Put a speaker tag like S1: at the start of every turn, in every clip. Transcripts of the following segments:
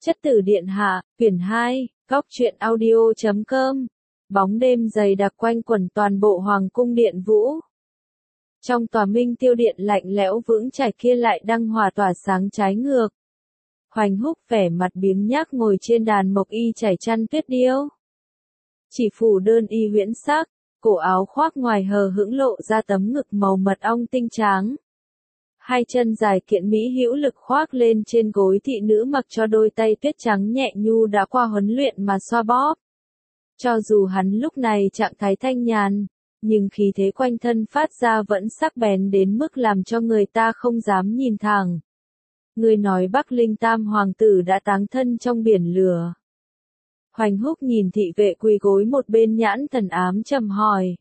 S1: Chất tử điện hạ, quyển 2, góc truyện audio.com. Bóng đêm dày đặc quanh quẩn toàn bộ hoàng cung điện vũ. Trong tòa minh tiêu điện lạnh lẽo vững chãi kia lại đăng hòa tỏa sáng trái ngược. Hoành Húc vẻ mặt biếng nhác ngồi trên đàn mộc y trải chăn tuyết điêu. Chỉ phủ đơn y huyễn sắc, cổ áo khoác ngoài hờ hững lộ ra tấm ngực màu mật ong tinh tráng. Hai chân dài kiện mỹ hữu lực khoác lên trên gối thị nữ mặc cho đôi tay tuyết trắng nhẹ nhu đã qua huấn luyện mà xoa bóp. Cho dù hắn lúc này trạng thái thanh nhàn, nhưng khí thế quanh thân phát ra vẫn sắc bén đến mức làm cho người ta không dám nhìn thẳng. Người nói Bắc Linh Tam hoàng tử đã táng thân trong biển lửa. Hoành Húc nhìn thị vệ quỳ gối một bên nhãn thần ám trầm hỏi.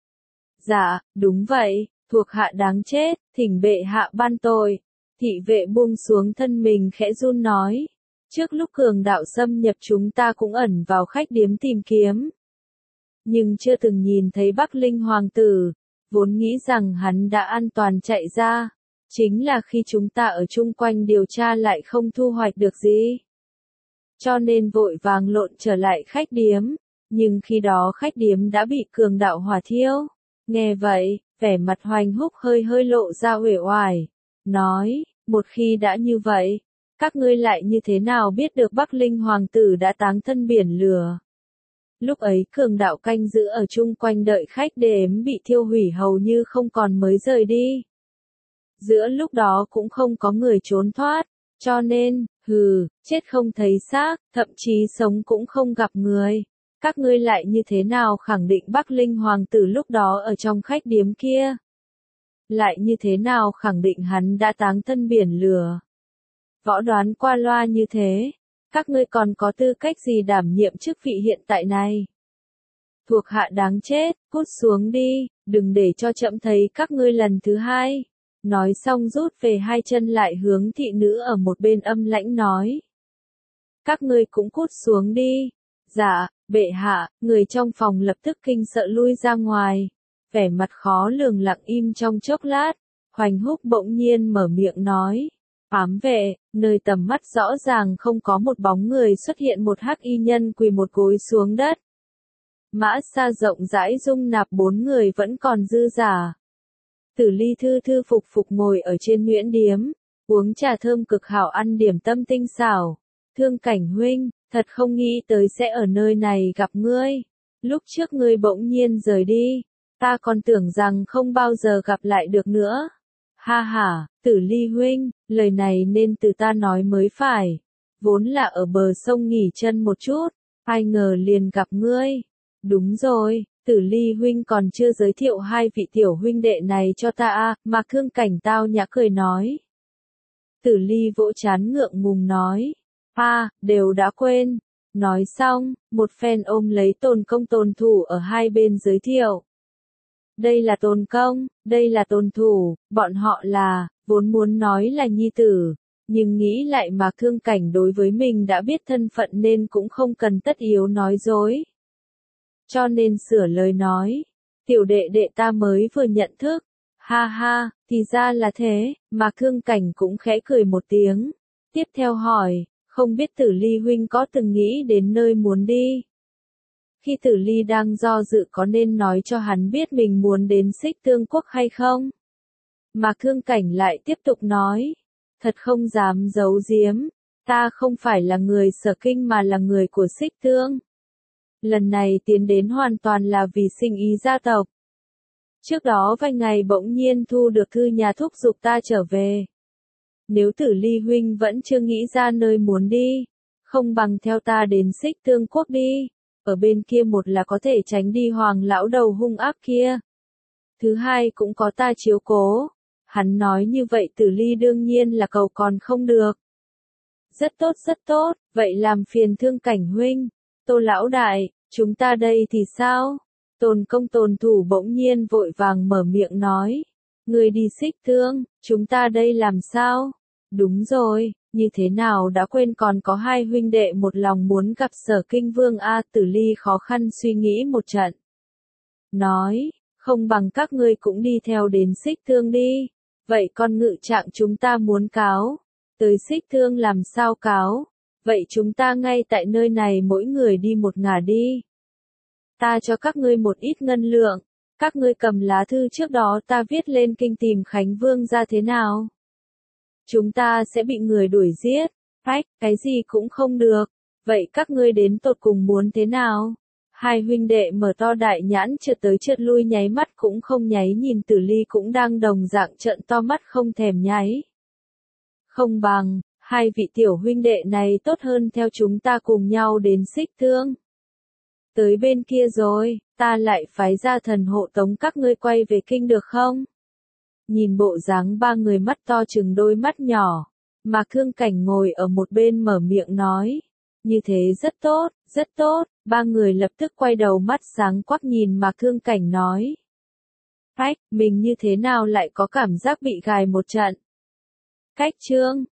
S1: Dạ, đúng vậy, thuộc hạ đáng chết, thỉnh bệ hạ ban tội. Thị vệ buông xuống thân mình khẽ run nói. Trước lúc cường đạo xâm nhập chúng ta cũng ẩn vào khách điếm tìm kiếm. Nhưng chưa từng nhìn thấy Bắc Linh hoàng tử, vốn nghĩ rằng hắn đã an toàn chạy ra. Chính là khi chúng ta ở chung quanh điều tra lại không thu hoạch được gì. Cho nên vội vàng lộn trở lại khách điếm, nhưng khi đó khách điếm đã bị cường đạo hỏa thiêu. Nghe vậy, vẻ mặt Hoành Húc hơi lộ ra uể oải, nói, một khi đã như vậy, các ngươi lại như thế nào biết được Bắc Linh hoàng tử đã táng thân biển lửa? Lúc ấy cường đạo canh giữ ở chung quanh đợi khách điếm bị thiêu hủy hầu như không còn mới rời đi. Giữa lúc đó cũng không có người trốn thoát, cho nên, chết không thấy xác, thậm chí sống cũng không gặp người. Các ngươi lại như thế nào khẳng định Bắc Linh hoàng tử lúc đó ở trong khách điếm kia? Lại như thế nào khẳng định hắn đã táng thân biển lửa? Võ đoán qua loa như thế, các ngươi còn có tư cách gì đảm nhiệm chức vị hiện tại này? Thuộc hạ đáng chết, cút xuống đi, đừng để cho trẫm thấy các ngươi lần thứ hai. Nói xong rút về hai chân lại hướng thị nữ ở một bên âm lãnh nói. Các ngươi cũng cút xuống đi. Dạ, bệ hạ, người trong phòng lập tức kinh sợ lui ra ngoài. Vẻ mặt khó lường lặng im trong chốc lát. Hoành Húc bỗng nhiên mở miệng nói. Ám vệ, nơi tầm mắt rõ ràng không có một bóng người xuất hiện một hắc y nhân quỳ một gối xuống đất. Mã xa rộng rãi dung nạp 4 người vẫn còn dư giả. Tử Ly thư thư phục phục ngồi ở trên nhuyễn điếm, uống trà thơm cực hảo ăn điểm tâm tinh xảo. Thương Cảnh huynh, thật không nghĩ tới sẽ ở nơi này gặp ngươi. Lúc trước ngươi bỗng nhiên rời đi, ta còn tưởng rằng không bao giờ gặp lại được nữa. Ha ha, Tử Ly huynh, lời này nên từ ta nói mới phải. Vốn là ở bờ sông nghỉ chân một chút, ai ngờ liền gặp ngươi. Đúng rồi, Tử Ly huynh còn chưa giới thiệu hai vị tiểu huynh đệ này cho ta à, mà Thương Cảnh tao nhã cười nói. Tử Ly vỗ trán ngượng ngùng nói. Đều đã quên. Nói xong, một phen ôm lấy Tôn công Tôn thủ ở hai bên giới thiệu. Đây là Tôn công, đây là Tôn thủ, bọn họ là, vốn muốn nói là nhi tử, nhưng nghĩ lại mà Thương Cảnh đối với mình đã biết thân phận nên cũng không cần tất yếu nói dối. Cho nên sửa lời nói, tiểu đệ đệ ta mới vừa nhận thức, ha ha, thì ra là thế, mà Thương Cảnh cũng khẽ cười một tiếng, tiếp theo hỏi, không biết Tử Ly huynh có từng nghĩ đến nơi muốn đi. Khi Tử Ly đang do dự có nên nói cho hắn biết mình muốn đến Xích Tương Quốc hay không? Mà Thương Cảnh lại tiếp tục nói, thật không dám giấu giếm, ta không phải là người Sở Kinh mà là người của Xích Tương. Lần này tiến đến hoàn toàn là vì sinh ý gia tộc. Trước đó vài ngày bỗng nhiên thu được thư nhà thúc giục ta trở về. Nếu Tử Ly huynh vẫn chưa nghĩ ra nơi muốn đi, không bằng theo ta đến Xích Tương Quốc đi. Ở bên kia một là có thể tránh đi hoàng lão đầu hung ác kia. Thứ hai cũng có ta chiếu cố. Hắn nói như vậy Tử Ly đương nhiên là cầu còn không được. Rất tốt, vậy làm phiền Thương Cảnh huynh. Tô lão đại, chúng ta đây thì sao? Tôn công Tôn thủ bỗng nhiên vội vàng mở miệng nói. Người đi Xích Tương, chúng ta đây làm sao? Đúng rồi, như thế nào đã quên còn có hai huynh đệ một lòng muốn gặp Sở Kinh Vương a. Tử Ly khó khăn suy nghĩ một trận. Nói, không bằng các ngươi cũng đi theo đến Xích Tương đi. Vậy con ngự trạng chúng ta muốn cáo. Tới Xích Tương làm sao cáo? Vậy chúng ta ngay tại nơi này mỗi người đi một ngả đi. Ta cho các ngươi một ít ngân lượng. Các ngươi cầm lá thư trước đó ta viết lên kinh tìm Khánh Vương ra thế nào? Chúng ta sẽ bị người đuổi giết. Phách, cái gì cũng không được. Vậy các ngươi đến tột cùng muốn thế nào? Hai huynh đệ mở to đại nhãn trượt tới trượt lui nháy mắt cũng không nháy nhìn Tử Ly cũng đang đồng dạng trợn to mắt không thèm nháy. Không bằng, hai vị tiểu huynh đệ này tốt hơn theo chúng ta cùng nhau đến Xích Thương. Tới bên kia rồi, ta lại phái ra thần hộ tống các ngươi quay về kinh được không? Nhìn bộ dáng ba người mắt to chừng đôi mắt nhỏ, mà Khương Cảnh ngồi ở một bên mở miệng nói. Như thế rất tốt, rất tốt, ba người lập tức quay đầu mắt sáng quắc nhìn mà Khương Cảnh nói. Phách, mình như thế nào lại có cảm giác bị gài một trận? Cách chương